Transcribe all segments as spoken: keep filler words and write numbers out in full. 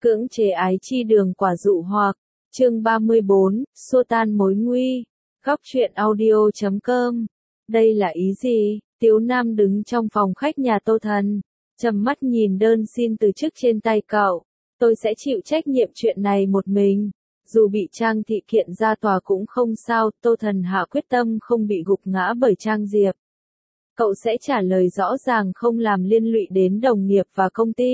Cưỡng chế ái chi đường quả dụ hoặc, chương ba mươi bốn, xua tan mối nguy, góc truyện audio chấm com. Đây là ý gì? Tiếu Nam đứng trong phòng khách nhà Tô Thần, trầm mắt nhìn đơn xin từ chức trên tay cậu. Tôi sẽ chịu trách nhiệm chuyện này một mình. Dù bị Trang Thị kiện ra tòa cũng không sao, Tô Thần hạ quyết tâm không bị gục ngã bởi Trang Diệp. Cậu sẽ trả lời rõ ràng không làm liên lụy đến đồng nghiệp và công ty.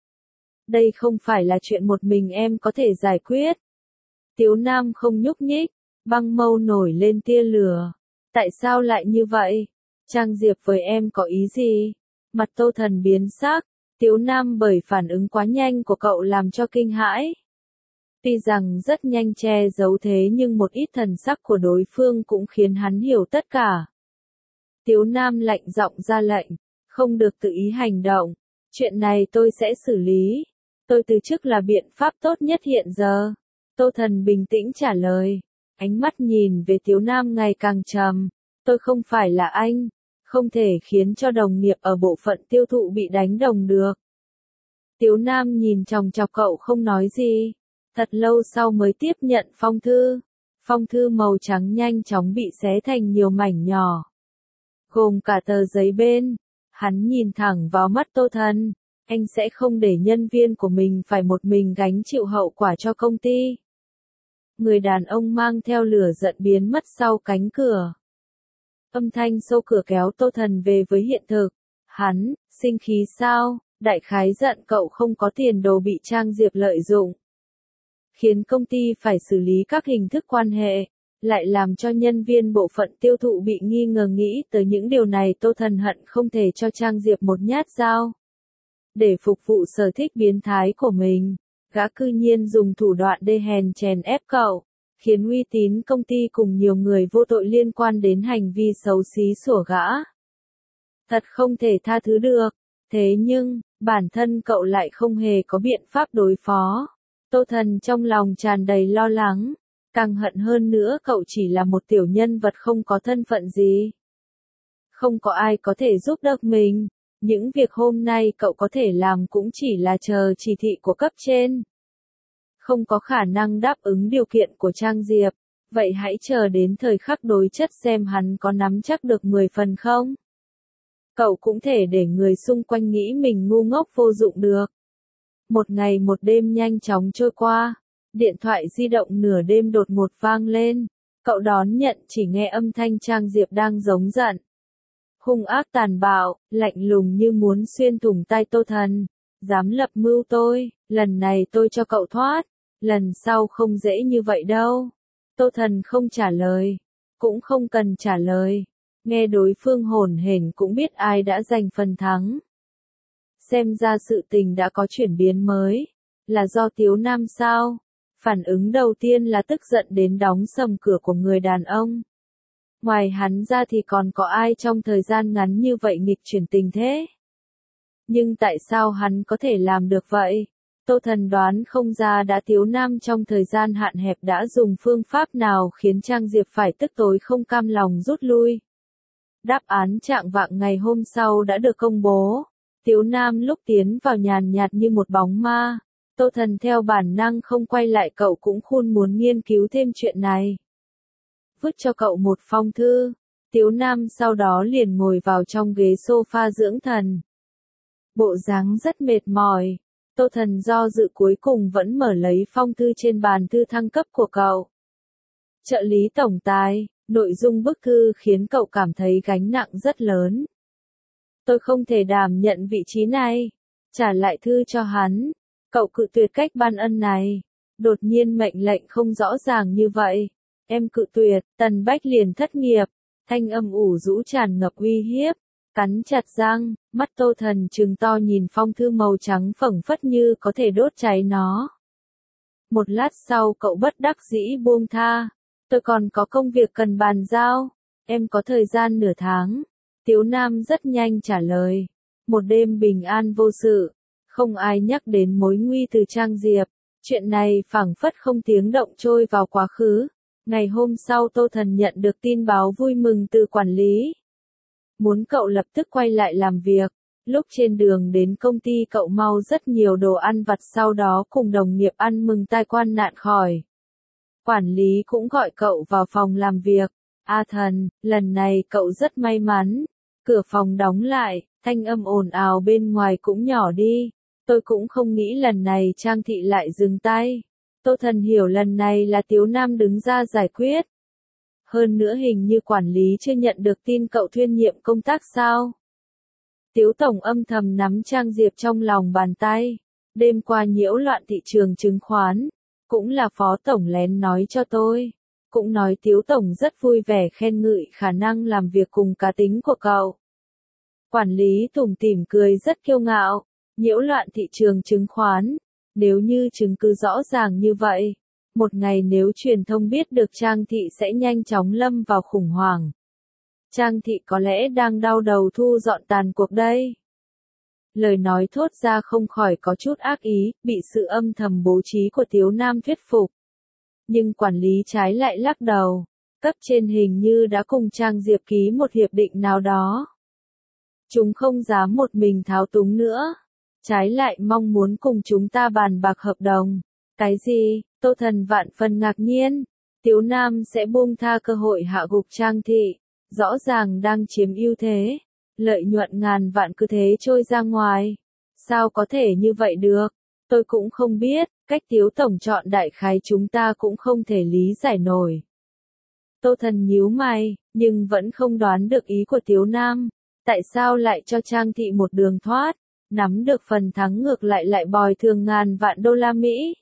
Đây không phải là chuyện một mình em có thể giải quyết. Tiếu Nam không nhúc nhích, băng mâu nổi lên tia lửa. Tại sao lại như vậy? Trang Diệp với em có ý gì? Mặt Tô Thần biến sắc, Tiếu Nam bởi phản ứng quá nhanh của cậu làm cho kinh hãi. Tuy rằng rất nhanh che giấu thế nhưng một ít thần sắc của đối phương cũng khiến hắn hiểu tất cả. Tiếu Nam lạnh giọng ra lệnh, không được tự ý hành động. Chuyện này tôi sẽ xử lý. Tôi từ chức là biện pháp tốt nhất hiện giờ. Tô Thần bình tĩnh trả lời. Ánh mắt nhìn về Tiếu Nam ngày càng trầm. Tôi không phải là anh. Không thể khiến cho đồng nghiệp ở bộ phận tiêu thụ bị đánh đồng được. Tiếu Nam nhìn chòng chọc cậu không nói gì. Thật lâu sau mới tiếp nhận phong thư. Phong thư màu trắng nhanh chóng bị xé thành nhiều mảnh nhỏ. Gồm cả tờ giấy bên. Hắn nhìn thẳng vào mắt Tô Thần. Anh sẽ không để nhân viên của mình phải một mình gánh chịu hậu quả cho công ty. Người đàn ông mang theo lửa giận biến mất sau cánh cửa. Âm thanh xô cửa kéo Tô Thần về với hiện thực. Hắn, sinh khí sao? Đại khái giận cậu không có tiền đồ bị Trang Diệp lợi dụng. Khiến công ty phải xử lý các hình thức quan hệ. Lại làm cho nhân viên bộ phận tiêu thụ bị nghi ngờ nghĩ tới những điều này. Tô Thần hận không thể cho Trang Diệp một nhát dao. Để phục vụ sở thích biến thái của mình, gã cư nhiên dùng thủ đoạn đê hèn chèn ép cậu, khiến uy tín công ty cùng nhiều người vô tội liên quan đến hành vi xấu xí của gã. Thật không thể tha thứ được, thế nhưng, bản thân cậu lại không hề có biện pháp đối phó. Tô Thần trong lòng tràn đầy lo lắng, càng hận hơn nữa cậu chỉ là một tiểu nhân vật không có thân phận gì. Không có ai có thể giúp đỡ mình. Những việc hôm nay cậu có thể làm cũng chỉ là chờ chỉ thị của cấp trên. Không có khả năng đáp ứng điều kiện của Trang Diệp, vậy hãy chờ đến thời khắc đối chất xem hắn có nắm chắc được mười phần không. Cậu cũng thể để người xung quanh nghĩ mình ngu ngốc vô dụng được. Một ngày một đêm nhanh chóng trôi qua, điện thoại di động nửa đêm đột ngột vang lên. Cậu đón nhận chỉ nghe âm thanh Trang Diệp đang giống giận. Hung ác tàn bạo, lạnh lùng như muốn xuyên thủng tai Tô Thần. Dám lập mưu tôi, lần này tôi cho cậu thoát, lần sau không dễ như vậy đâu. Tô Thần không trả lời, cũng không cần trả lời. Nghe đối phương hồn hển cũng biết ai đã giành phần thắng. Xem ra sự tình đã có chuyển biến mới, là do Tiếu Nam sao? Phản ứng đầu tiên là tức giận đến đóng sầm cửa của người đàn ông. Ngoài hắn ra thì còn có ai trong thời gian ngắn như vậy nghịch chuyển tình thế? Nhưng tại sao hắn có thể làm được vậy? Tô Thần đoán không ra đã Tiếu Nam trong thời gian hạn hẹp đã dùng phương pháp nào khiến Trang Diệp phải tức tối không cam lòng rút lui. Đáp án trạng vạng ngày hôm sau đã được công bố. Tiếu Nam lúc tiến vào nhàn nhạt như một bóng ma. Tô Thần theo bản năng không quay lại cậu cũng khôn muốn nghiên cứu thêm chuyện này. Vứt cho cậu một phong thư. Tiếu Nam sau đó liền ngồi vào trong ghế sofa dưỡng thần. Bộ dáng rất mệt mỏi. Tô Thần do dự cuối cùng vẫn mở lấy phong thư trên bàn thư thăng cấp của cậu. Trợ lý tổng tài, nội dung bức thư khiến cậu cảm thấy gánh nặng rất lớn. Tôi không thể đảm nhận vị trí này. Trả lại thư cho hắn. Cậu cự tuyệt cách ban ân này. Đột nhiên mệnh lệnh không rõ ràng như vậy. Em cự tuyệt, Tần Bách liền thất nghiệp. Thanh âm ủ rũ tràn ngập uy hiếp. Cắn chặt răng, mắt Tô Thần trừng to nhìn phong thư màu trắng phẩng phất như có thể đốt cháy nó. Một lát sau cậu bất đắc dĩ buông tha. Tôi còn có công việc cần bàn giao. Em có thời gian nửa tháng. Tiếu Nam rất nhanh trả lời. Một đêm bình an vô sự. Không ai nhắc đến mối nguy từ Trang Diệp. Chuyện này phảng phất không tiếng động trôi vào quá khứ. Ngày hôm sau Tô Thần nhận được tin báo vui mừng từ quản lý. Muốn cậu lập tức quay lại làm việc. Lúc trên đường đến công ty cậu mau rất nhiều đồ ăn vặt, sau đó cùng đồng nghiệp ăn mừng tai quan nạn khỏi. Quản lý cũng gọi cậu vào phòng làm việc. A Thần, lần này cậu rất may mắn. Cửa phòng đóng lại, thanh âm ồn ào bên ngoài cũng nhỏ đi. Tôi cũng không nghĩ lần này Trang Thị lại dừng tay. Tô Thần hiểu lần này là Tiếu Nam đứng ra giải quyết. Hơn nữa hình như quản lý chưa nhận được tin cậu thuyên nhiệm công tác sao. Tiếu Tổng âm thầm nắm Trang Diệp trong lòng bàn tay. Đêm qua nhiễu loạn thị trường chứng khoán. Cũng là Phó Tổng lén nói cho tôi. Cũng nói Tiếu Tổng rất vui vẻ khen ngợi khả năng làm việc cùng cá tính của cậu. Quản lý tủm tỉm cười rất kiêu ngạo. Nhiễu loạn thị trường chứng khoán. Nếu như chứng cứ rõ ràng như vậy, một ngày nếu truyền thông biết được Trang Thị sẽ nhanh chóng lâm vào khủng hoảng. Trang Thị có lẽ đang đau đầu thu dọn tàn cuộc đây. Lời nói thốt ra không khỏi có chút ác ý, bị sự âm thầm bố trí của Tiếu Nam thuyết phục. Nhưng quản lý trái lại lắc đầu, cấp trên hình như đã cùng Trang Diệp ký một hiệp định nào đó. Chúng không dám một mình tháo túng nữa. Trái lại mong muốn cùng chúng ta bàn bạc hợp đồng. Cái gì? Tô Thần vạn phần ngạc nhiên. Tiếu Nam sẽ buông tha cơ hội hạ gục Trang Thị. Rõ ràng đang chiếm ưu thế. Lợi nhuận ngàn vạn cứ thế trôi ra ngoài. Sao có thể như vậy được? Tôi cũng không biết. Cách Tiếu Tổng chọn đại khái chúng ta cũng không thể lý giải nổi. Tô Thần nhíu mày, nhưng vẫn không đoán được ý của Tiếu Nam. Tại sao lại cho Trang Thị một đường thoát? Nắm được phần thắng ngược lại lại bồi thường ngàn vạn đô la Mỹ.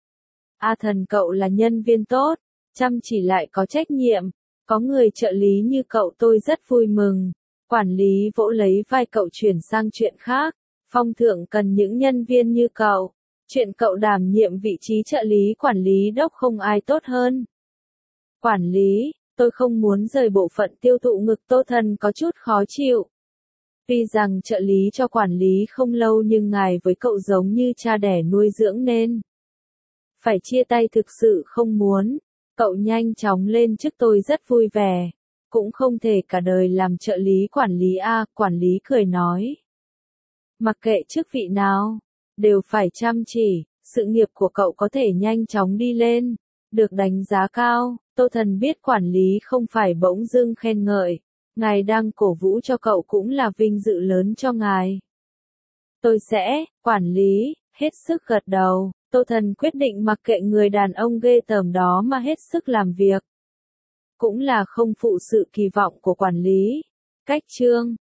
A Thần, cậu là nhân viên tốt, chăm chỉ lại có trách nhiệm, có người trợ lý như cậu tôi rất vui mừng. Quản lý vỗ lấy vai cậu chuyển sang chuyện khác. Phong thượng cần những nhân viên như cậu. Chuyện cậu đảm nhiệm vị trí trợ lý quản lý đốc không ai tốt hơn. Quản lý, tôi không muốn rời bộ phận tiêu thụ ngực. Tô Thần có chút khó chịu. Tuy rằng trợ lý cho quản lý không lâu nhưng ngài với cậu giống như cha đẻ nuôi dưỡng nên phải chia tay thực sự không muốn. Cậu nhanh chóng lên chức tôi rất vui vẻ. Cũng không thể cả đời làm trợ lý quản lý a. Quản lý cười nói. Mặc kệ chức vị nào, đều phải chăm chỉ. Sự nghiệp của cậu có thể nhanh chóng đi lên, được đánh giá cao. Tô Thần biết quản lý không phải bỗng dưng khen ngợi. Ngài đang cổ vũ cho cậu cũng là vinh dự lớn cho ngài. Tôi sẽ, quản lý, hết sức gật đầu. Tô Thần quyết định mặc kệ người đàn ông ghê tởm đó mà hết sức làm việc. Cũng là không phụ sự kỳ vọng của quản lý. Cách chương